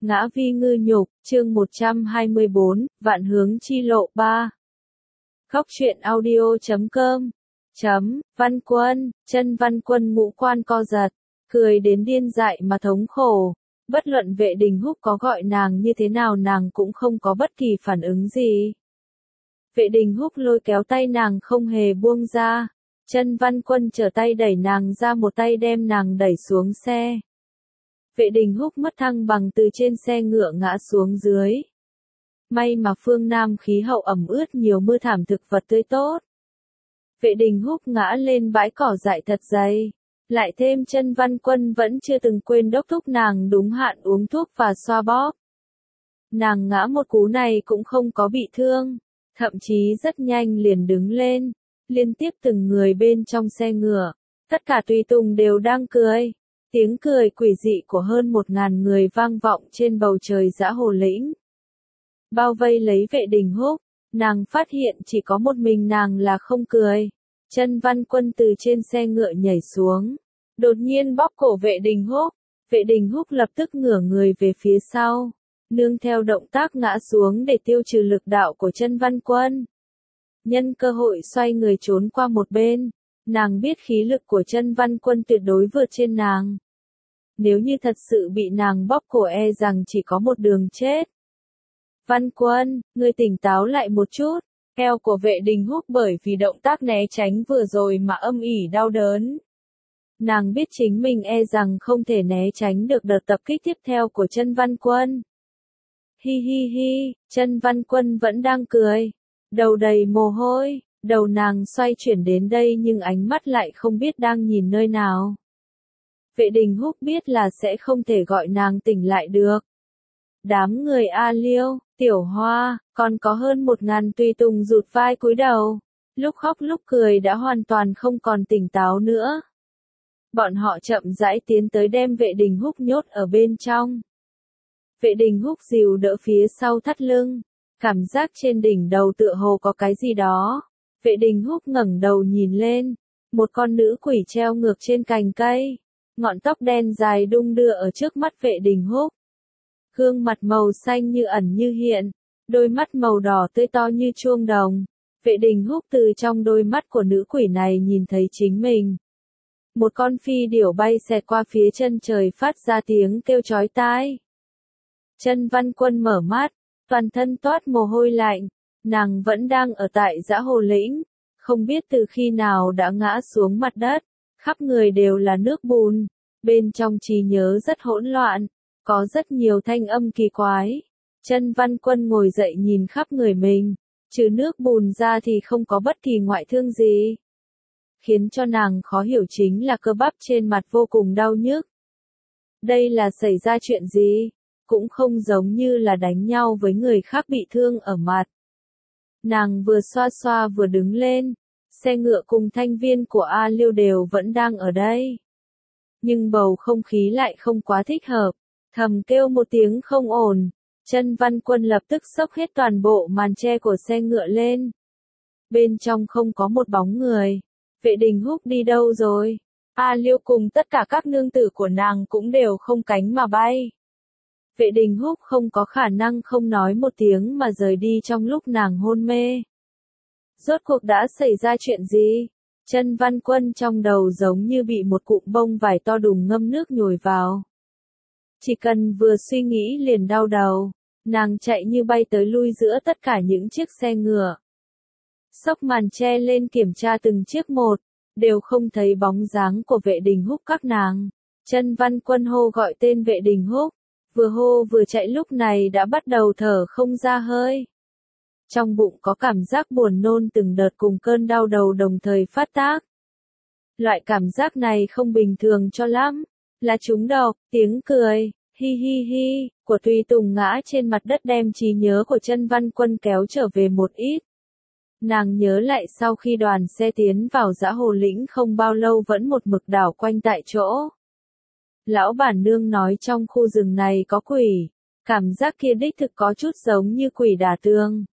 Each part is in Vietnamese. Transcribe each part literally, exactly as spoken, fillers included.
Ngã vi ngư nhục, chương một trăm hai mươi bốn, Vạn hướng chi lộ ba. Góc truyện audio chấm com. Chấm, Văn Quân, chân Văn Quân ngũ quan co giật, cười đến điên dại mà thống khổ. Bất luận Vệ Đình Húc có gọi nàng như thế nào nàng cũng không có bất kỳ phản ứng gì. Vệ Đình Húc lôi kéo tay nàng không hề buông ra. Chân Văn Quân trở tay đẩy nàng ra, một tay đem nàng đẩy xuống xe. Vệ Đình Húc mất thăng bằng từ trên xe ngựa ngã xuống dưới. May mà phương Nam khí hậu ẩm ướt, nhiều mưa, thảm thực vật tươi tốt. Vệ Đình Húc ngã lên bãi cỏ dại thật dày. Lại thêm chân Văn Quân vẫn chưa từng quên đốc thúc nàng đúng hạn uống thuốc và xoa bóp. Nàng ngã một cú này cũng không có bị thương, thậm chí rất nhanh liền đứng lên. Liên tiếp từng người bên trong xe ngựa, tất cả tùy tùng đều đang cười. Tiếng cười quỷ dị của hơn một ngàn người vang vọng trên bầu trời Dã Hồ Lĩnh. Bao vây lấy Vệ Đình Húc, nàng phát hiện chỉ có một mình nàng là không cười. Chân Văn Quân từ trên xe ngựa nhảy xuống, đột nhiên bóp cổ Vệ Đình Húc. Vệ Đình Húc lập tức ngửa người về phía sau, nương theo động tác ngã xuống để tiêu trừ lực đạo của chân Văn Quân. Nhân cơ hội xoay người trốn qua một bên, nàng biết khí lực của chân Văn Quân tuyệt đối vượt trên nàng. Nếu như thật sự bị nàng bóp cổ e rằng chỉ có một đường chết. Văn Quân, ngươi tỉnh táo lại một chút. Eo của Vệ Đình Húc bởi vì động tác né tránh vừa rồi mà âm ỉ đau đớn. Nàng biết chính mình e rằng không thể né tránh được đợt tập kích tiếp theo của chân Văn Quân. Hi hi hi, chân Văn Quân vẫn đang cười. Đầu đầy mồ hôi, đầu nàng xoay chuyển đến đây nhưng ánh mắt lại không biết đang nhìn nơi nào. Vệ Đình Húc biết là sẽ không thể gọi nàng tỉnh lại được. Đám người A Liêu, Tiểu Hoa, còn có hơn một ngàn tùy tùng rụt vai cúi đầu. Lúc khóc lúc cười đã hoàn toàn không còn tỉnh táo nữa. Bọn họ chậm rãi tiến tới đem Vệ Đình Húc nhốt ở bên trong. Vệ Đình Húc dìu đỡ phía sau thắt lưng. Cảm giác trên đỉnh đầu tựa hồ có cái gì đó. Vệ Đình Húc ngẩng đầu nhìn lên. Một con nữ quỷ treo ngược trên cành cây. Ngọn tóc đen dài đung đưa ở trước mắt Vệ Đình Húc. Gương mặt màu xanh như ẩn như hiện. Đôi mắt màu đỏ tươi to như chuông đồng. Vệ Đình Húc từ trong đôi mắt của nữ quỷ này nhìn thấy chính mình. Một con phi điểu bay xẹt qua phía chân trời phát ra tiếng kêu chói tai. Chân Văn Quân mở mắt. Toàn thân toát mồ hôi lạnh, nàng vẫn đang ở tại Dã Hồ Lĩnh, không biết từ khi nào đã ngã xuống mặt đất, khắp người đều là nước bùn, bên trong trí nhớ rất hỗn loạn, có rất nhiều thanh âm kỳ quái. Chân Văn Quân ngồi dậy nhìn khắp người mình, trừ nước bùn ra thì không có bất kỳ ngoại thương gì. Khiến cho nàng khó hiểu chính là cơ bắp trên mặt vô cùng đau nhức. Đây là xảy ra chuyện gì? Cũng không giống như là đánh nhau với người khác bị thương ở mặt. Nàng vừa xoa xoa vừa đứng lên, xe ngựa cùng thanh viên của A Liêu đều vẫn đang ở đây. Nhưng bầu không khí lại không quá thích hợp, thầm kêu một tiếng không ổn, chân Văn Quân lập tức xốc hết toàn bộ màn che của xe ngựa lên. Bên trong không có một bóng người, Vệ Đình Húc đi đâu rồi? A Liêu cùng tất cả các nương tử của nàng cũng đều không cánh mà bay. Vệ Đình Húc không có khả năng không nói một tiếng mà rời đi trong lúc nàng hôn mê. Rốt cuộc đã xảy ra chuyện gì? Chân Văn Quân trong đầu giống như bị một cụm bông vải to đùng ngâm nước nhồi vào. Chỉ cần vừa suy nghĩ liền đau đầu, nàng chạy như bay tới lui giữa tất cả những chiếc xe ngựa. Xốc màn che lên kiểm tra từng chiếc một, đều không thấy bóng dáng của Vệ Đình Húc các nàng. Chân Văn Quân hô gọi tên Vệ Đình Húc. Vừa hô vừa chạy lúc này đã bắt đầu thở không ra hơi. Trong bụng có cảm giác buồn nôn từng đợt cùng cơn đau đầu đồng thời phát tác. Loại cảm giác này không bình thường cho lắm, là trúng độc. Tiếng cười, hi hi hi, của tùy tùng ngã trên mặt đất đem trí nhớ của chân Văn Quân kéo trở về một ít. Nàng nhớ lại sau khi đoàn xe tiến vào Dã Hồ Lĩnh không bao lâu vẫn một mực đảo quanh tại chỗ. Lão bản nương nói trong khu rừng này có quỷ, cảm giác kia đích thực có chút giống như quỷ đả tường.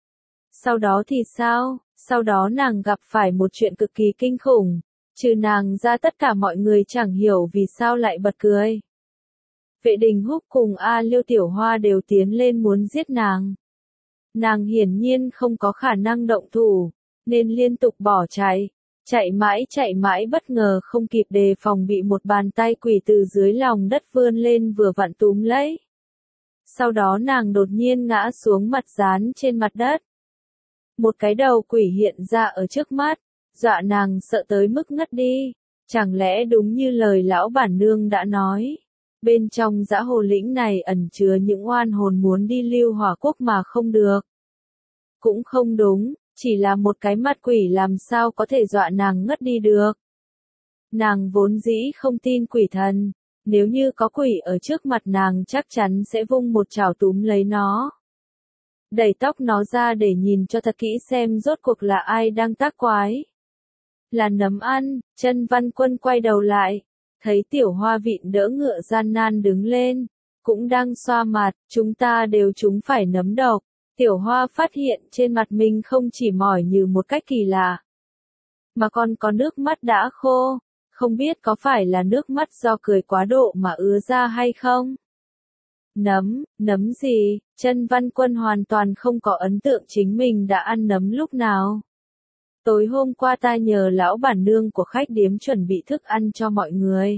Sau đó thì sao? Sau đó nàng gặp phải một chuyện cực kỳ kinh khủng, trừ nàng ra tất cả mọi người chẳng hiểu vì sao lại bật cười. Vệ Đình Húc cùng A Liêu Tiểu Hoa đều tiến lên muốn giết nàng. Nàng hiển nhiên không có khả năng động thủ, nên liên tục bỏ chạy. Chạy mãi chạy mãi bất ngờ không kịp đề phòng bị một bàn tay quỷ từ dưới lòng đất vươn lên vừa vặn túm lấy. Sau đó nàng đột nhiên ngã xuống mặt dán trên mặt đất. Một cái đầu quỷ hiện ra ở trước mắt, dọa nàng sợ tới mức ngất đi. Chẳng lẽ đúng như lời lão bản nương đã nói, bên trong dã hồ lĩnh này ẩn chứa những oan hồn muốn đi Lưu Hỏa Quốc mà không được. Cũng không đúng, chỉ là một cái mặt quỷ làm sao có thể dọa nàng ngất đi được. Nàng vốn dĩ không tin quỷ thần, nếu như có quỷ ở trước mặt nàng chắc chắn sẽ vung một chảo túm lấy nó. Đẩy tóc nó ra để nhìn cho thật kỹ xem rốt cuộc là ai đang tác quái. Là Nấm Ăn. Chân Văn Quân quay đầu lại, thấy Tiểu Hoa vịn đỡ ngựa gian nan đứng lên, cũng đang xoa mặt, chúng ta đều trúng phải nấm độc. Tiểu Hoa phát hiện trên mặt mình không chỉ mỏi như một cách kỳ lạ, mà còn có nước mắt đã khô, không biết có phải là nước mắt do cười quá độ mà ứa ra hay không? Nấm, nấm gì? Chân Văn Quân hoàn toàn không có ấn tượng chính mình đã ăn nấm lúc nào. Tối hôm qua ta nhờ lão bản nương của khách điếm chuẩn bị thức ăn cho mọi người.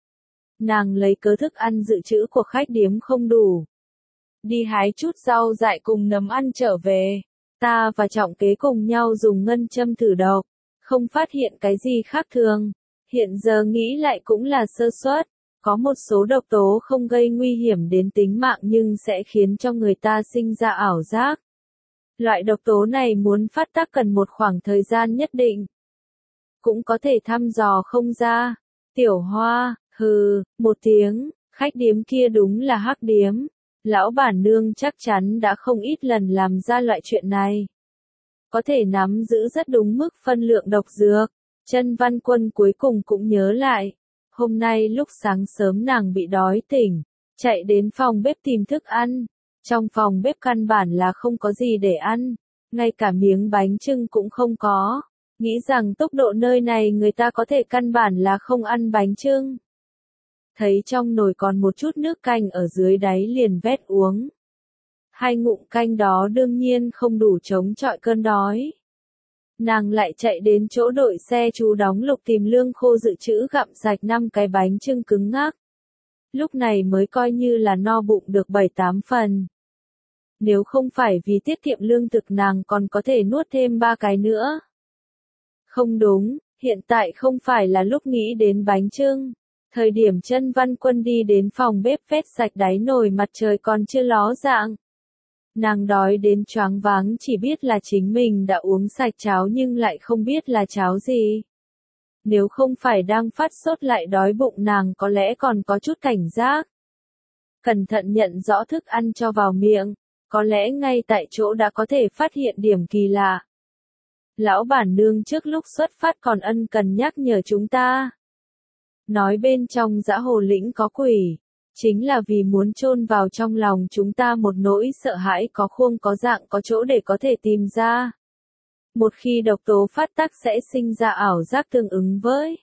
Nàng lấy cớ thức ăn dự trữ của khách điếm không đủ. Đi hái chút rau dại cùng nấm ăn trở về. Ta và Trọng Kế cùng nhau dùng ngân châm thử độc. Không phát hiện cái gì khác thường. Hiện giờ nghĩ lại cũng là sơ suất. Có một số độc tố không gây nguy hiểm đến tính mạng nhưng sẽ khiến cho người ta sinh ra ảo giác. Loại độc tố này muốn phát tác cần một khoảng thời gian nhất định. Cũng có thể thăm dò không ra. Tiểu Hoa, hừ, một tiếng, khách điếm kia đúng là hắc điếm. Lão bản nương chắc chắn đã không ít lần làm ra loại chuyện này. Có thể nắm giữ rất đúng mức phân lượng độc dược. Chân Văn Quân cuối cùng cũng nhớ lại. Hôm nay lúc sáng sớm nàng bị đói tỉnh, chạy đến phòng bếp tìm thức ăn. Trong phòng bếp căn bản là không có gì để ăn, ngay cả miếng bánh chưng cũng không có. Nghĩ rằng tốc độ nơi này người ta có thể căn bản là không ăn bánh chưng. Thấy trong nồi còn một chút nước canh ở dưới đáy liền vét uống. Hai ngụm canh đó đương nhiên không đủ chống chọi cơn đói. Nàng lại chạy đến chỗ đội xe chú đóng Lục tìm lương khô dự trữ gặm sạch năm cái bánh chưng cứng ngắc. Lúc này mới coi như là no bụng được bảy tám phần. Nếu không phải vì tiết kiệm lương thực nàng còn có thể nuốt thêm ba cái nữa. Không đúng, hiện tại không phải là lúc nghĩ đến bánh chưng. Thời điểm Chân Văn Quân đi đến phòng bếp vét sạch đáy nồi mặt trời còn chưa ló dạng. Nàng đói đến choáng váng chỉ biết là chính mình đã uống sạch cháo nhưng lại không biết là cháo gì. Nếu không phải đang phát sốt lại đói bụng nàng có lẽ còn có chút cảnh giác. Cẩn thận nhận rõ thức ăn cho vào miệng, có lẽ ngay tại chỗ đã có thể phát hiện điểm kỳ lạ. Lão bản nương trước lúc xuất phát còn ân cần nhắc nhở chúng ta. Nói bên trong dã hồ lĩnh có quỷ, chính là vì muốn chôn vào trong lòng chúng ta một nỗi sợ hãi có khuôn có dạng có chỗ để có thể tìm ra. Một khi độc tố phát tác sẽ sinh ra ảo giác tương ứng với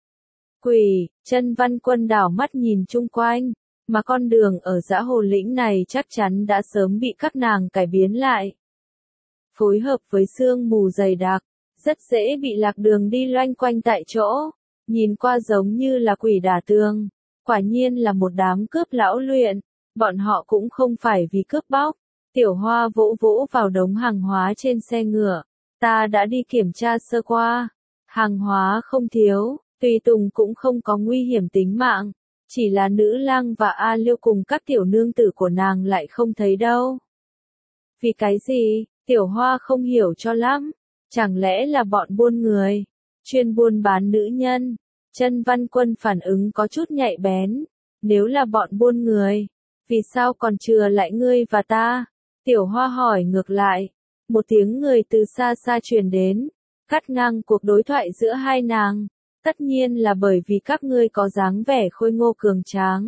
quỷ. Chân Văn Quân đảo mắt nhìn chung quanh, mà con đường ở dã hồ lĩnh này chắc chắn đã sớm bị các nàng cải biến lại. Phối hợp với sương mù dày đặc, rất dễ bị lạc đường đi loanh quanh tại chỗ, nhìn qua giống như là quỷ đả tường. Quả nhiên là một đám cướp lão luyện, bọn họ cũng không phải vì cướp bóc. Tiểu Hoa vỗ vỗ vào đống hàng hóa trên xe ngựa. Ta đã đi kiểm tra sơ qua. Hàng hóa không thiếu, tùy tùng cũng không có nguy hiểm tính mạng. Chỉ là nữ lang và A Liêu cùng các tiểu nương tử của nàng lại không thấy đâu. Vì cái gì? Tiểu Hoa không hiểu cho lắm. Chẳng lẽ là bọn buôn người, chuyên buôn bán nữ nhân? Chân Văn Quân phản ứng có chút nhạy bén. Nếu là bọn buôn người, vì sao còn chừa lại ngươi và ta? Tiểu Hoa hỏi ngược lại. Một tiếng người từ xa xa truyền đến, cắt ngang cuộc đối thoại giữa hai nàng. Tất nhiên là bởi vì các ngươi có dáng vẻ khôi ngô cường tráng.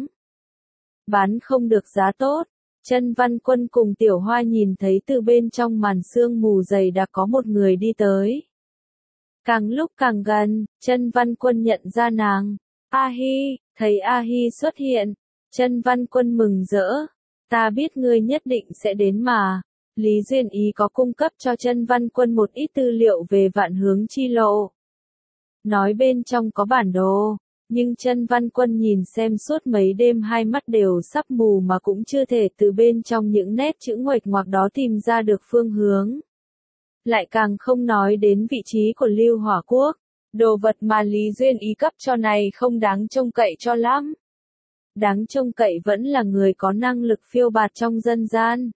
Bán không được giá tốt. Chân Văn Quân cùng Tiểu Hoa nhìn thấy từ bên trong màn sương mù dày đã có một người đi tới. Càng lúc càng gần, Chân Văn Quân nhận ra nàng. A Hi, thấy A Hi xuất hiện. Chân Văn Quân mừng rỡ. Ta biết ngươi nhất định sẽ đến mà. Lý Duyên Ý có cung cấp cho Chân Văn Quân một ít tư liệu về vạn hướng chi lộ. Nói bên trong có bản đồ, nhưng Chân Văn Quân nhìn xem suốt mấy đêm hai mắt đều sắp mù mà cũng chưa thể từ bên trong những nét chữ nguệch ngoạc đó tìm ra được phương hướng. Lại càng không nói đến vị trí của Lưu Hỏa Quốc. Đồ vật mà Lý Duyên Ý cấp cho này không đáng trông cậy cho lắm. Đáng trông cậy vẫn là người có năng lực phiêu bạt trong dân gian.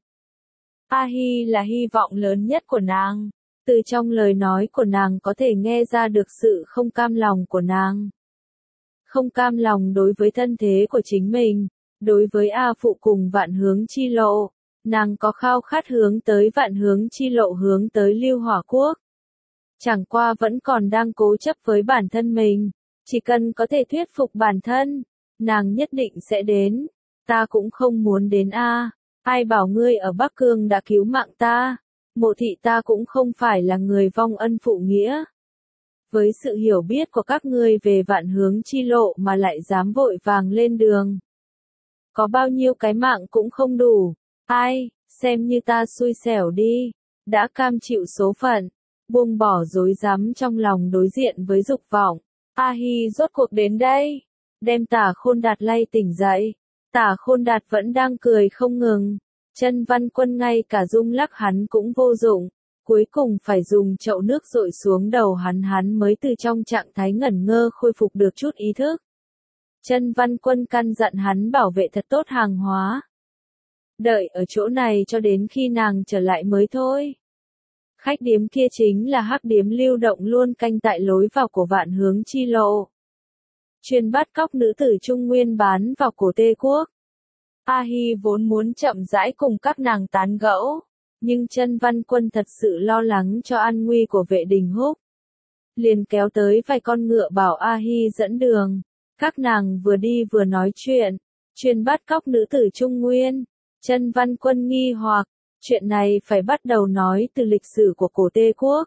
A Hi là hy vọng lớn nhất của nàng. Từ trong lời nói của nàng có thể nghe ra được sự không cam lòng của nàng. Không cam lòng đối với thân thế của chính mình, đối với A Phụ cùng vạn hướng chi lộ. Nàng có khao khát hướng tới vạn hướng chi lộ, hướng tới Lưu Hỏa Quốc. Chẳng qua vẫn còn đang cố chấp với bản thân mình. Chỉ cần có thể thuyết phục bản thân, nàng nhất định sẽ đến. Ta cũng không muốn đến a. Ai bảo ngươi ở Bắc Cương đã cứu mạng ta. Mộ thị ta cũng không phải là người vong ân phụ nghĩa. Với sự hiểu biết của các ngươi về vạn hướng chi lộ mà lại dám vội vàng lên đường. Có bao nhiêu cái mạng cũng không đủ. Ai, xem như ta xui xẻo đi. Đã cam chịu số phận. Buông bỏ dối dám trong lòng đối diện với dục vọng. A Hi rốt cuộc đến đây. Đem Tả Khôn Đạt lay tỉnh dậy. Tả Khôn Đạt vẫn đang cười không ngừng. Chân Văn Quân ngay cả rung lắc hắn cũng vô dụng. Cuối cùng phải dùng chậu nước dội xuống đầu hắn hắn mới từ trong trạng thái ngẩn ngơ khôi phục được chút ý thức. Chân Văn Quân căn dặn hắn bảo vệ thật tốt hàng hóa. Đợi ở chỗ này cho đến khi nàng trở lại mới thôi. Khách điếm kia chính là hắc điếm lưu động luôn canh tại lối vào của vạn hướng chi lộ. Chuyên bắt cóc nữ tử Trung Nguyên bán vào cổ Tê Quốc. A Hi vốn muốn chậm rãi cùng các nàng tán gẫu, nhưng Chân Văn Quân thật sự lo lắng cho an nguy của Vệ Đình Húc. Liền kéo tới vài con ngựa bảo A Hi dẫn đường. Các nàng vừa đi vừa nói chuyện. Chuyên bắt cóc nữ tử Trung Nguyên. Chân Văn Quân nghi hoặc. Chuyện này phải bắt đầu nói từ lịch sử của cổ Tê Quốc.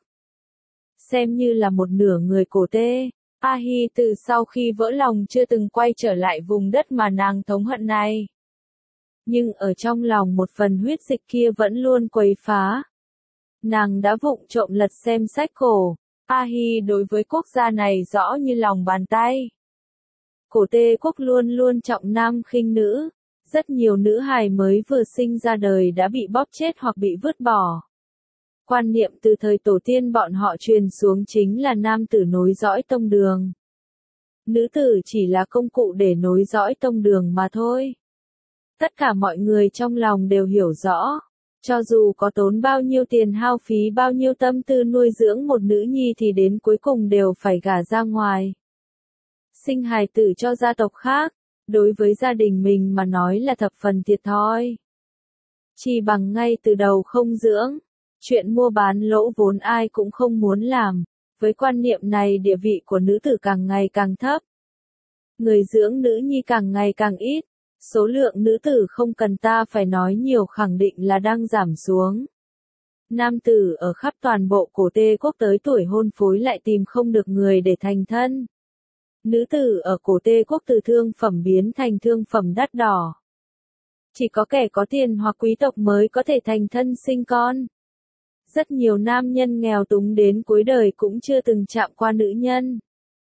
Xem như là một nửa người cổ Tê, A Hi từ sau khi vỡ lòng chưa từng quay trở lại vùng đất mà nàng thống hận này. Nhưng ở trong lòng một phần huyết dịch kia vẫn luôn quấy phá. Nàng đã vụng trộm lật xem sách cổ. A Hi đối với quốc gia này rõ như lòng bàn tay. Cổ Tê Quốc luôn luôn trọng nam khinh nữ. Rất nhiều nữ hài mới vừa sinh ra đời đã bị bóp chết hoặc bị vứt bỏ. Quan niệm từ thời tổ tiên bọn họ truyền xuống chính là nam tử nối dõi tông đường. Nữ tử chỉ là công cụ để nối dõi tông đường mà thôi. Tất cả mọi người trong lòng đều hiểu rõ. Cho dù có tốn bao nhiêu tiền hao phí bao nhiêu tâm tư nuôi dưỡng một nữ nhi thì đến cuối cùng đều phải gả ra ngoài. Sinh hài tử cho gia tộc khác. Đối với gia đình mình mà nói là thập phần thiệt thòi. Chỉ bằng ngay từ đầu không dưỡng. Chuyện mua bán lỗ vốn ai cũng không muốn làm. Với quan niệm này địa vị của nữ tử càng ngày càng thấp. Người dưỡng nữ nhi càng ngày càng ít. Số lượng nữ tử không cần ta phải nói nhiều khẳng định là đang giảm xuống. Nam tử ở khắp toàn bộ cổ Tê Quốc tới tuổi hôn phối lại tìm không được người để thành thân. Nữ tử ở cổ Tê Quốc từ thương phẩm biến thành thương phẩm đắt đỏ. Chỉ có kẻ có tiền hoặc quý tộc mới có thể thành thân sinh con. Rất nhiều nam nhân nghèo túng đến cuối đời cũng chưa từng chạm qua nữ nhân.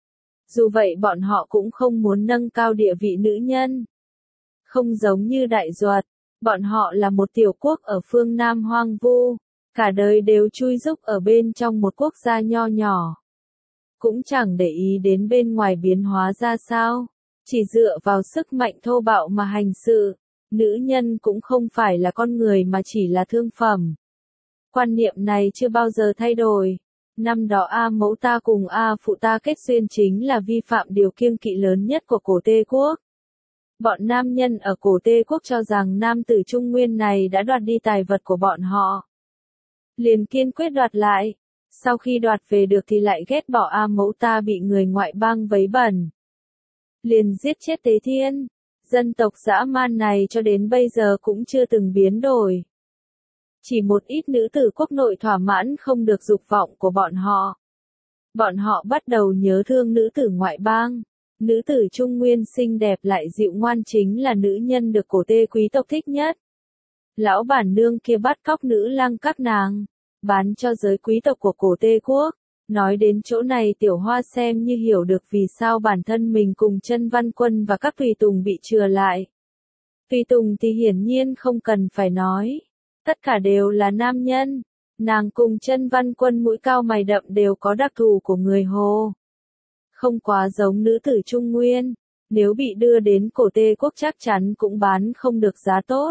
Dù vậy bọn họ cũng không muốn nâng cao địa vị nữ nhân. Không giống như Đại Duật, bọn họ là một tiểu quốc ở phương Nam hoang vu, cả đời đều chui rúc ở bên trong một quốc gia nho nhỏ. Cũng chẳng để ý đến bên ngoài biến hóa ra sao, chỉ dựa vào sức mạnh thô bạo mà hành sự. Nữ nhân cũng không phải là con người mà chỉ là thương phẩm. Quan niệm này chưa bao giờ thay đổi. Năm đó A mẫu ta cùng A phụ ta kết duyên chính là vi phạm điều kiêng kỵ lớn nhất của cổ Tê Quốc. Bọn nam nhân ở cổ Tê Quốc cho rằng nam tử Trung Nguyên này đã đoạt đi tài vật của bọn họ. Liền kiên quyết đoạt lại. Sau khi đoạt về được thì lại ghét bỏ A mẫu ta bị người ngoại bang vấy bẩn. Liền giết chết Tế Thiên. Dân tộc dã man này cho đến bây giờ cũng chưa từng biến đổi. Chỉ một ít nữ tử quốc nội thỏa mãn không được dục vọng của bọn họ. Bọn họ bắt đầu nhớ thương nữ tử ngoại bang. Nữ tử trung nguyên xinh đẹp lại dịu ngoan chính là nữ nhân được cổ tê quý tộc thích nhất. Lão bản nương kia bắt cóc nữ lang các nàng, bán cho giới quý tộc của cổ tê quốc. Nói đến chỗ này Tiểu Hoa xem như hiểu được vì sao bản thân mình cùng Chân Văn Quân và các tùy tùng bị chừa lại. Tùy tùng thì hiển nhiên không cần phải nói. Tất cả đều là nam nhân. Nàng cùng Chân Văn Quân mũi cao mày đậm đều có đặc thù của người Hồ. Không quá giống nữ tử Trung Nguyên. Nếu bị đưa đến cổ tê quốc chắc chắn cũng bán không được giá tốt.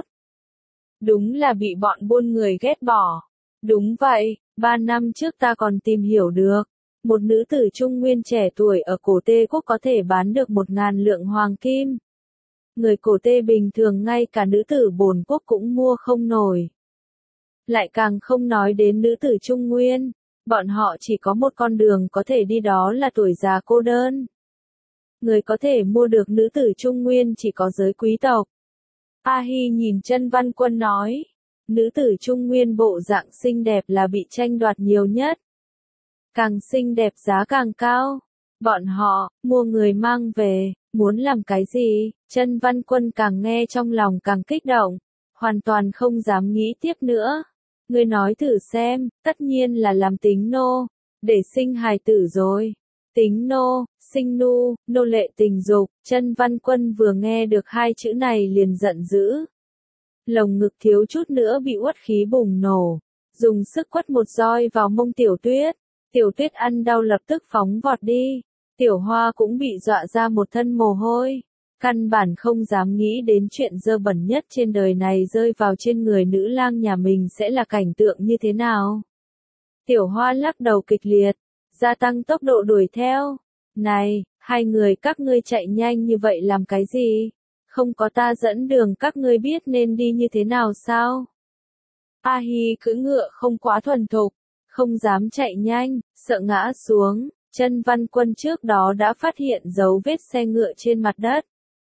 Đúng là bị bọn buôn người ghét bỏ. Đúng vậy, ba năm trước ta còn tìm hiểu được. Một nữ tử Trung Nguyên trẻ tuổi ở cổ tê quốc có thể bán được một ngàn lượng hoàng kim. Người cổ tê bình thường ngay cả nữ tử bổn quốc cũng mua không nổi. Lại càng không nói đến nữ tử Trung Nguyên. Bọn họ chỉ có một con đường có thể đi đó là tuổi già cô đơn. Người có thể mua được nữ tử Trung Nguyên chỉ có giới quý tộc. A Hi nhìn Chân Văn Quân nói. Nữ tử Trung Nguyên bộ dạng xinh đẹp là bị tranh đoạt nhiều nhất. Càng xinh đẹp giá càng cao. Bọn họ, mua người mang về, muốn làm cái gì? Chân Văn Quân càng nghe trong lòng càng kích động. Hoàn toàn không dám nghĩ tiếp nữa. Ngươi nói thử xem, tất nhiên là làm tính nô. Để sinh hài tử rồi. Tính nô, sinh nu, nô lệ tình dục. Chân Văn Quân vừa nghe được hai chữ này liền giận dữ. Lồng ngực thiếu chút nữa bị uất khí bùng nổ. Dùng sức quất một roi vào mông Tiểu Tuyết. Tiểu Tuyết ăn đau lập tức phóng vọt đi. Tiểu Hoa cũng bị dọa ra một thân mồ hôi. Căn bản không dám nghĩ đến chuyện dơ bẩn nhất trên đời này rơi vào trên người nữ lang nhà mình sẽ là cảnh tượng như thế nào. Tiểu Hoa lắc đầu kịch liệt, gia tăng tốc độ đuổi theo. Này, hai người các ngươi chạy nhanh như vậy làm cái gì? Không có ta dẫn đường các ngươi biết nên đi như thế nào sao? A Hi cưỡi ngựa không quá thuần thục, không dám chạy nhanh, sợ ngã xuống. Chân Văn Quân trước đó đã phát hiện dấu vết xe ngựa trên mặt đất.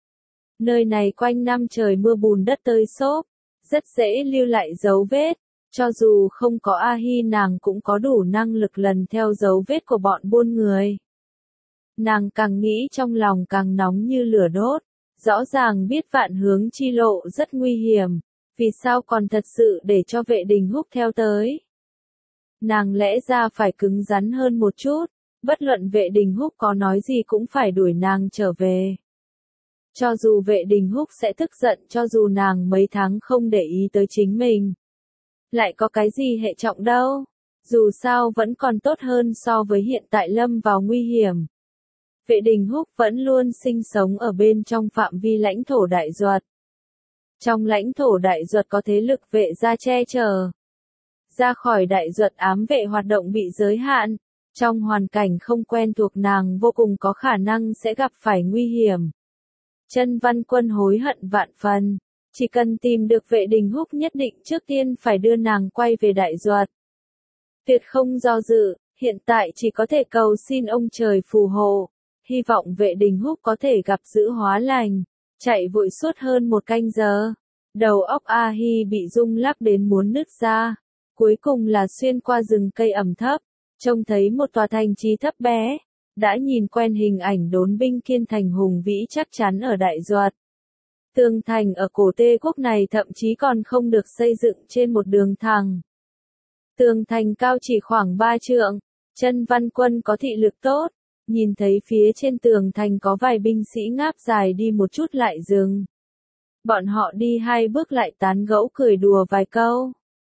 Nơi này quanh năm trời mưa bùn đất tơi xốp, rất dễ lưu lại dấu vết. Cho dù không có A Hi nàng cũng có đủ năng lực lần theo dấu vết của bọn buôn người. Nàng càng nghĩ trong lòng càng nóng như lửa đốt. Rõ ràng biết Vạn Hướng chi lộ rất nguy hiểm. Vì sao còn thật sự để cho Vệ Đình Húc theo tới? Nàng lẽ ra phải cứng rắn hơn một chút. Bất luận Vệ Đình Húc có nói gì cũng phải đuổi nàng trở về. Cho dù Vệ Đình Húc sẽ tức giận, cho dù nàng mấy tháng không để ý tới chính mình. Lại có cái gì hệ trọng đâu. Dù sao vẫn còn tốt hơn so với hiện tại lâm vào nguy hiểm. Vệ Đình Húc vẫn luôn sinh sống ở bên trong phạm vi lãnh thổ Đại Duật. Trong lãnh thổ Đại Duật có thế lực vệ gia che chở. Ra khỏi Đại Duật ám vệ hoạt động bị giới hạn. Trong hoàn cảnh không quen thuộc nàng vô cùng có khả năng sẽ gặp phải nguy hiểm. Chân Văn Quân hối hận vạn phần. Chỉ cần tìm được Vệ Đình Húc nhất định trước tiên phải đưa nàng quay về Đại Duật. Tuyệt không do dự, hiện tại chỉ có thể cầu xin ông trời phù hộ. Hy vọng Vệ Đình Húc có thể gặp giữ hóa lành. Chạy vội suốt hơn một canh giờ. Đầu óc A Hi bị rung lắc đến muốn nứt ra. Cuối cùng là xuyên qua rừng cây ẩm thấp. Trông thấy một tòa thành trì thấp bé. Đã nhìn quen hình ảnh đốn binh kiên thành hùng vĩ chắc chắn ở Đại Duật. Tường thành ở cổ Tê quốc này thậm chí còn không được xây dựng trên một đường thẳng. Tường thành cao chỉ khoảng ba trượng. Chân Văn Quân có thị lực tốt. Nhìn thấy phía trên tường thành có vài binh sĩ ngáp dài đi một chút lại dừng. Bọn họ đi hai bước lại tán gẫu cười đùa vài câu.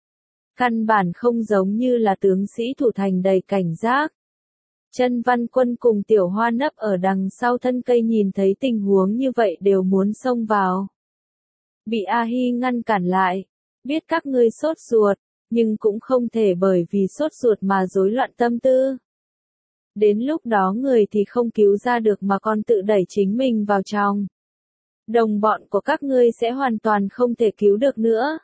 Căn bản không giống như là tướng sĩ thủ thành đầy cảnh giác. Chân Văn Quân cùng Tiểu Hoa nấp ở đằng sau thân cây nhìn thấy tình huống như vậy đều muốn xông vào. Bị A Hi ngăn cản lại. Biết các ngươi sốt ruột, nhưng cũng không thể bởi vì sốt ruột mà rối loạn tâm tư. Đến lúc đó người thì không cứu ra được mà còn tự đẩy chính mình vào trong. Đồng bọn của các ngươi sẽ hoàn toàn không thể cứu được nữa.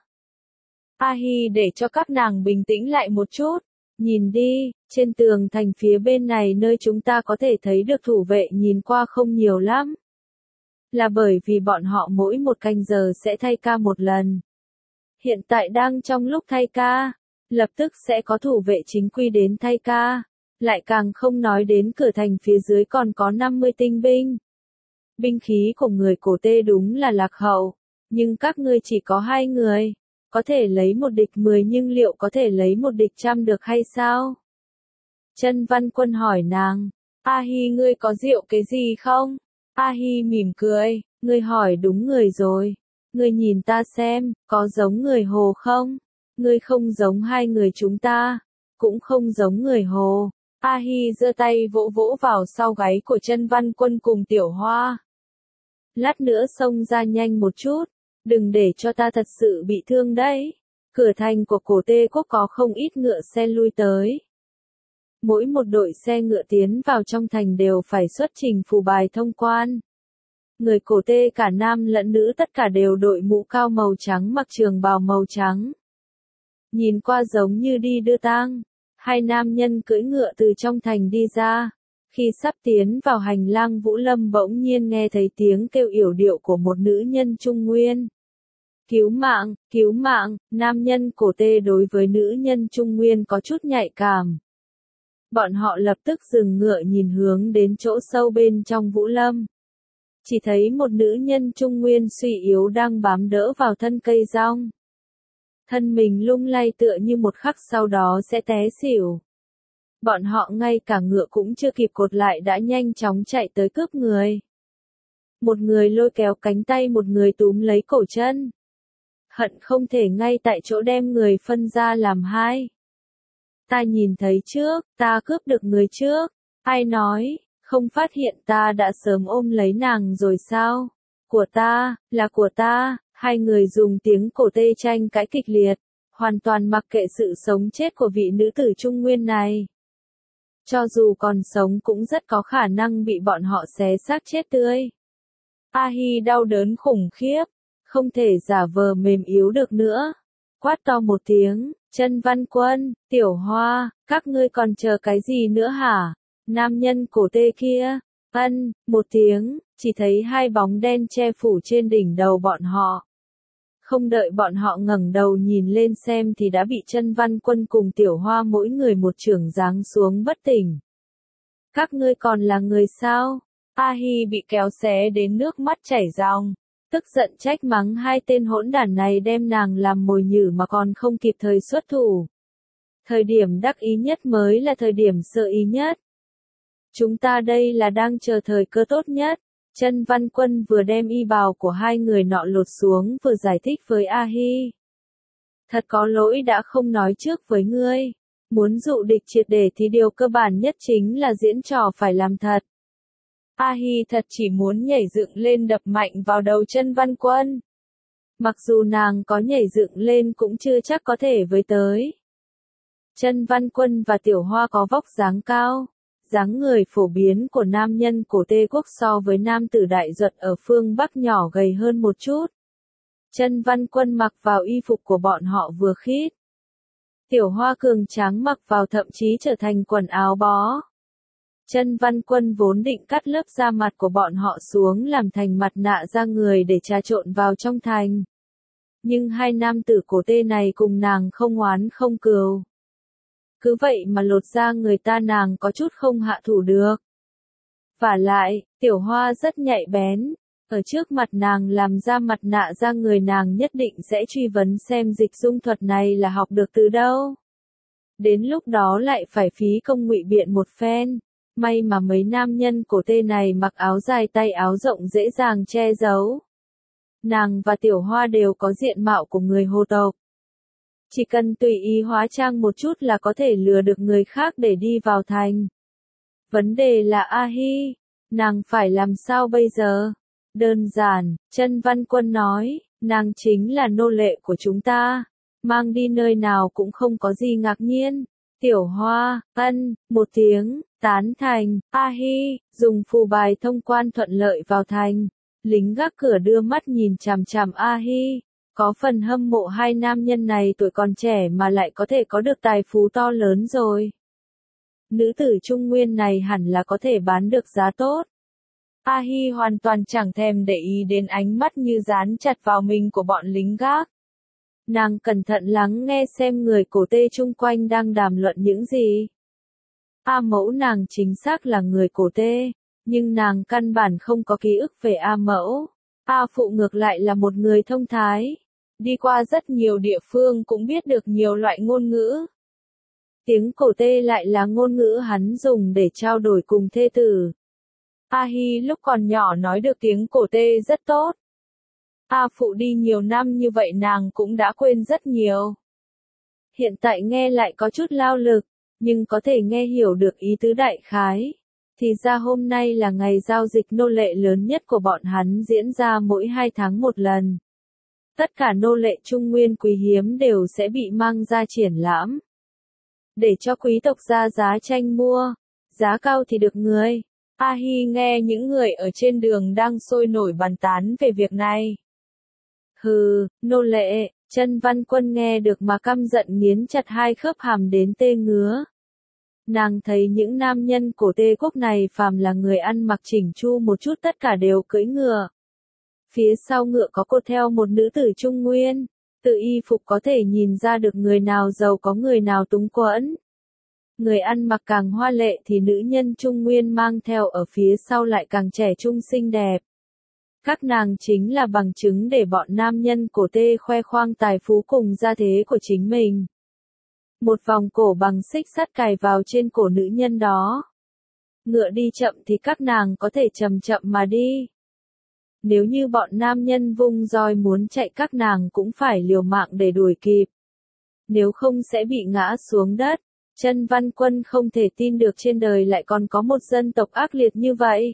A Hi để cho các nàng bình tĩnh lại một chút. Nhìn đi, trên tường thành phía bên này nơi chúng ta có thể thấy được thủ vệ nhìn qua không nhiều lắm. Là bởi vì bọn họ mỗi một canh giờ sẽ thay ca một lần. Hiện tại đang trong lúc thay ca, lập tức sẽ có thủ vệ chính quy đến thay ca. Lại càng không nói đến cửa thành phía dưới còn có năm mươi tinh binh. Binh khí của người cổ tê đúng là lạc hậu, nhưng các ngươi chỉ có hai người, có thể lấy một địch mười nhưng liệu có thể lấy một địch trăm được hay sao? Chân Văn Quân hỏi nàng, A Hi ngươi có rượu cái gì không? A Hi mỉm cười, ngươi hỏi đúng người rồi. Ngươi nhìn ta xem, có giống người Hồ không? Ngươi không giống hai người chúng ta, cũng không giống người Hồ. A Hi giơ tay vỗ vỗ vào sau gáy của Chân Văn Quân cùng Tiểu Hoa. Lát nữa xông ra nhanh một chút, đừng để cho ta thật sự bị thương đấy. Cửa thành của cổ Tê Quốc có không ít ngựa xe lui tới. Mỗi một đội xe ngựa tiến vào trong thành đều phải xuất trình phù bài thông quan. Người cổ Tê cả nam lẫn nữ tất cả đều đội mũ cao màu trắng mặc trường bào màu trắng. Nhìn qua giống như đi đưa tang. Hai nam nhân cưỡi ngựa từ trong thành đi ra. Khi sắp tiến vào hành lang Vũ Lâm bỗng nhiên nghe thấy tiếng kêu yểu điệu của một nữ nhân Trung Nguyên. Cứu mạng, cứu mạng, nam nhân cổ Tê đối với nữ nhân Trung Nguyên có chút nhạy cảm. Bọn họ lập tức dừng ngựa nhìn hướng đến chỗ sâu bên trong Vũ Lâm. Chỉ thấy một nữ nhân Trung Nguyên suy yếu đang bám đỡ vào thân cây rong. Thân mình lung lay tựa như một khắc sau đó sẽ té xỉu. Bọn họ ngay cả ngựa cũng chưa kịp cột lại đã nhanh chóng chạy tới cướp người. Một người lôi kéo cánh tay một người túm lấy cổ chân. Hận không thể ngay tại chỗ đem người phân ra làm hai. Ta nhìn thấy trước, ta cướp được người trước. Ai nói, không phát hiện ta đã sớm ôm lấy nàng rồi sao? Của ta, là của ta. Hai người dùng tiếng cổ Tê tranh cãi kịch liệt, hoàn toàn mặc kệ sự sống chết của vị nữ tử Trung Nguyên này. Cho dù còn sống cũng rất có khả năng bị bọn họ xé xác chết tươi. A Hi đau đớn khủng khiếp, không thể giả vờ mềm yếu được nữa. Quát to một tiếng, Chân Văn Quân, Tiểu Hoa, các ngươi còn chờ cái gì nữa hả? Nam nhân cổ Tê kia, ân, một tiếng, chỉ thấy hai bóng đen che phủ trên đỉnh đầu bọn họ. Không đợi bọn họ ngẩng đầu nhìn lên xem thì đã bị Chân Văn Quân cùng Tiểu Hoa mỗi người một chưởng giáng xuống bất tỉnh. Các ngươi còn là người sao? A Hi bị kéo xé đến nước mắt chảy ròng, tức giận trách mắng hai tên hỗn đản này đem nàng làm mồi nhử mà còn không kịp thời xuất thủ. Thời điểm đắc ý nhất mới là thời điểm sợ ý nhất. Chúng ta đây là đang chờ thời cơ tốt nhất. Chân Văn Quân vừa đem y bào của hai người nọ lột xuống vừa giải thích với A Hi. Thật có lỗi đã không nói trước với ngươi. Muốn dụ địch triệt để thì điều cơ bản nhất chính là diễn trò phải làm thật. A Hi thật chỉ muốn nhảy dựng lên đập mạnh vào đầu Chân Văn Quân. Mặc dù nàng có nhảy dựng lên cũng chưa chắc có thể với tới. Chân Văn Quân và Tiểu Hoa có vóc dáng cao. Dáng người phổ biến của nam nhân cổ Tê Quốc so với nam tử Đại Duật ở phương Bắc nhỏ gầy hơn một chút. Chân Văn Quân mặc vào y phục của bọn họ vừa khít. Tiểu Hoa cường tráng mặc vào thậm chí trở thành quần áo bó. Chân Văn Quân vốn định cắt lớp da mặt của bọn họ xuống làm thành mặt nạ da người để trà trộn vào trong thành. Nhưng hai nam tử cổ Tê này cùng nàng không oán không cừu. Cứ vậy mà lột da người ta nàng có chút không hạ thủ được. Vả lại, Tiểu Hoa rất nhạy bén. Ở trước mặt nàng làm ra mặt nạ da người nàng nhất định sẽ truy vấn xem dịch dung thuật này là học được từ đâu. Đến lúc đó lại phải phí công ngụy biện một phen. May mà mấy nam nhân cổ Tê này mặc áo dài tay áo rộng dễ dàng che giấu. Nàng và Tiểu Hoa đều có diện mạo của người Hồ tộc. Chỉ cần tùy ý hóa trang một chút là có thể lừa được người khác để đi vào thành. Vấn đề là A Hi, nàng phải làm sao bây giờ? Đơn giản, Chân Văn Quân nói, nàng chính là nô lệ của chúng ta, mang đi nơi nào cũng không có gì ngạc nhiên. Tiểu Hoa, ân, một tiếng, tán thành, A Hi, dùng phù bài thông quan thuận lợi vào thành. Lính gác cửa đưa mắt nhìn chằm chằm A Hi. Có phần hâm mộ hai nam nhân này tuổi còn trẻ mà lại có thể có được tài phú to lớn rồi. Nữ tử Trung Nguyên này hẳn là có thể bán được giá tốt. A Hi hoàn toàn chẳng thèm để ý đến ánh mắt như dán chặt vào mình của bọn lính gác. Nàng cẩn thận lắng nghe xem người cổ Tê chung quanh đang đàm luận những gì. A mẫu nàng chính xác là người cổ Tê. Nhưng nàng căn bản không có ký ức về A mẫu. A phụ ngược lại là một người thông thái. Đi qua rất nhiều địa phương cũng biết được nhiều loại ngôn ngữ. Tiếng cổ tê lại là ngôn ngữ hắn dùng để trao đổi cùng thê tử. A Hi lúc còn nhỏ nói được tiếng cổ tê rất tốt. A phụ đi nhiều năm như vậy nàng cũng đã quên rất nhiều. Hiện tại nghe lại có chút lao lực, nhưng có thể nghe hiểu được ý tứ đại khái. Thì ra hôm nay là ngày giao dịch nô lệ lớn nhất của bọn hắn diễn ra mỗi hai tháng một lần. Tất cả nô lệ trung nguyên quý hiếm đều sẽ bị mang ra triển lãm. Để cho quý tộc ra giá tranh mua, giá cao thì được người. A Hi nghe những người ở trên đường đang sôi nổi bàn tán về việc này. Hừ, nô lệ, Chân Văn Quân nghe được mà căm giận nghiến chặt hai khớp hàm đến tê ngứa. Nàng thấy những nam nhân cổ Tê quốc này phàm là người ăn mặc chỉnh chu một chút tất cả đều cưỡi ngựa. Phía sau ngựa có cột theo một nữ tử trung nguyên, từ y phục có thể nhìn ra được người nào giàu có người nào túng quẫn. Người ăn mặc càng hoa lệ thì nữ nhân trung nguyên mang theo ở phía sau lại càng trẻ trung xinh đẹp. Các nàng chính là bằng chứng để bọn nam nhân cổ Tê khoe khoang tài phú cùng gia thế của chính mình. Một vòng cổ bằng xích sắt cài vào trên cổ nữ nhân đó. Ngựa đi chậm thì các nàng có thể chậm chậm mà đi. Nếu như bọn nam nhân vung roi muốn chạy các nàng cũng phải liều mạng để đuổi kịp. Nếu không sẽ bị ngã xuống đất. Chân Văn Quân không thể tin được trên đời lại còn có một dân tộc ác liệt như vậy.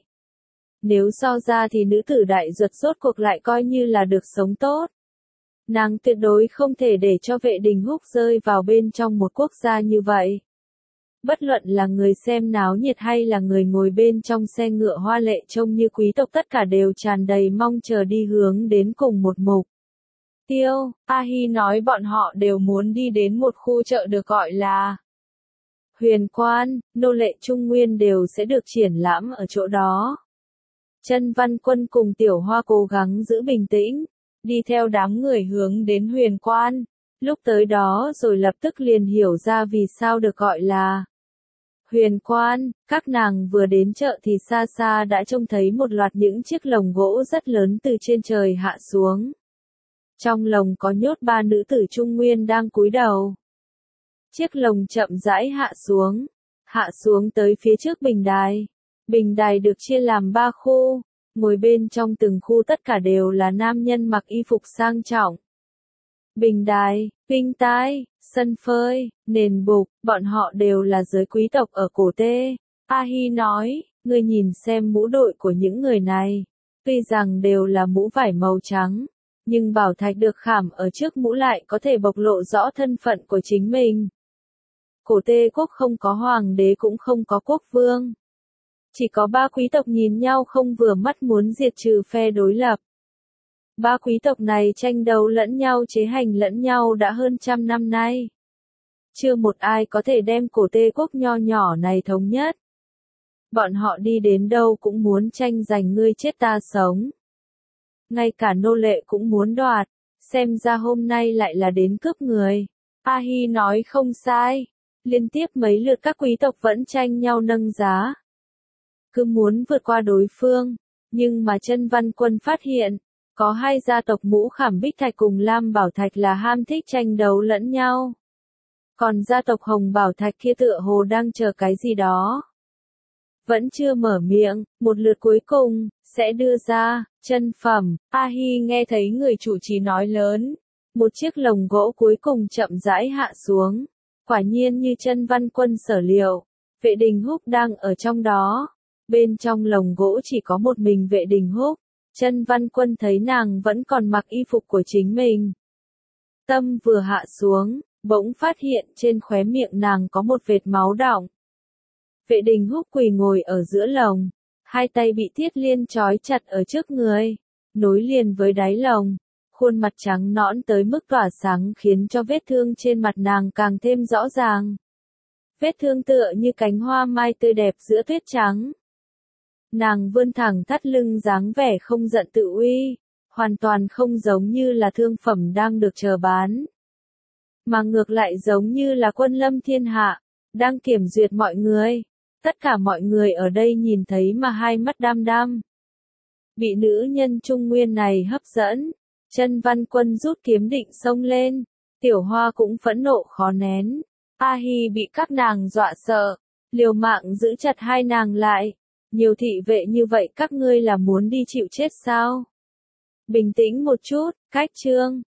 Nếu so ra thì nữ tử đại duật rốt cuộc lại coi như là được sống tốt. Nàng tuyệt đối không thể để cho Vệ Đình Húc rơi vào bên trong một quốc gia như vậy. Bất luận là người xem náo nhiệt hay là người ngồi bên trong xe ngựa hoa lệ trông như quý tộc tất cả đều tràn đầy mong chờ đi hướng đến cùng một mục tiêu. A Hi nói bọn họ đều muốn đi đến một khu chợ được gọi là Huyền Quan, nô lệ Trung Nguyên đều sẽ được triển lãm ở chỗ đó. Chân Văn Quân cùng Tiểu Hoa cố gắng giữ bình tĩnh, đi theo đám người hướng đến Huyền Quan. Lúc tới đó rồi lập tức liền hiểu ra vì sao được gọi là Huyền Quan. Các nàng vừa đến chợ thì xa xa đã trông thấy một loạt những chiếc lồng gỗ rất lớn từ trên trời hạ xuống. Trong lồng có nhốt ba nữ tử Trung Nguyên đang cúi đầu. Chiếc lồng chậm rãi hạ xuống, hạ xuống tới phía trước bình đài. Bình đài được chia làm ba khu, ngồi bên trong từng khu tất cả đều là nam nhân mặc y phục sang trọng. Bình đài, kinh tai, sân phơi, nền bục, bọn họ đều là giới quý tộc ở cổ Tê. A Hi nói, ngươi nhìn xem mũ đội của những người này. Tuy rằng đều là mũ vải màu trắng, nhưng bảo thạch được khảm ở trước mũ lại có thể bộc lộ rõ thân phận của chính mình. Cổ Tê quốc không có hoàng đế cũng không có quốc vương. Chỉ có ba quý tộc nhìn nhau không vừa mắt muốn diệt trừ phe đối lập. Ba quý tộc này tranh đấu lẫn nhau chế hành lẫn nhau đã hơn trăm năm nay. Chưa một ai có thể đem cổ Tê quốc nho nhỏ này thống nhất. Bọn họ đi đến đâu cũng muốn tranh giành ngươi chết ta sống. Ngay cả nô lệ cũng muốn đoạt, xem ra hôm nay lại là đến cướp người. A Hi nói không sai, liên tiếp mấy lượt các quý tộc vẫn tranh nhau nâng giá. Cứ muốn vượt qua đối phương, nhưng mà Chân Văn Quân phát hiện, có hai gia tộc Mũ Khảm Bích Thạch cùng Lam Bảo Thạch là ham thích tranh đấu lẫn nhau. Còn gia tộc Hồng Bảo Thạch kia tựa hồ đang chờ cái gì đó. Vẫn chưa mở miệng, một lượt cuối cùng, sẽ đưa ra, chân phẩm. A Hi nghe thấy người chủ trì nói lớn. Một chiếc lồng gỗ cuối cùng chậm rãi hạ xuống. Quả nhiên như Chân Văn Quân sở liệu, Vệ Đình Húc đang ở trong đó. Bên trong lồng gỗ chỉ có một mình Vệ Đình Húc. Chân Văn Quân thấy nàng vẫn còn mặc y phục của chính mình. Tâm vừa hạ xuống, bỗng phát hiện trên khóe miệng nàng có một vệt máu đọng. Vệ Đình Húc quỳ ngồi ở giữa lồng, hai tay bị thiết liên trói chặt ở trước người, nối liền với đáy lồng. Khuôn mặt trắng nõn tới mức tỏa sáng khiến cho vết thương trên mặt nàng càng thêm rõ ràng. Vết thương tựa như cánh hoa mai tươi đẹp giữa tuyết trắng. Nàng vươn thẳng thắt lưng dáng vẻ không giận tự uy, hoàn toàn không giống như là thương phẩm đang được chờ bán. Mà ngược lại giống như là quân lâm thiên hạ, đang kiểm duyệt mọi người. Tất cả mọi người ở đây nhìn thấy mà hai mắt đăm đăm. Bị nữ nhân Trung Nguyên này hấp dẫn, Chân Văn Quân rút kiếm định xông lên, Tiểu Hoa cũng phẫn nộ khó nén. A Hi bị các nàng dọa sợ, liều mạng giữ chặt hai nàng lại. Nhiều thị vệ như vậy các ngươi là muốn đi chịu chết sao? Bình tĩnh một chút, Cách Trương.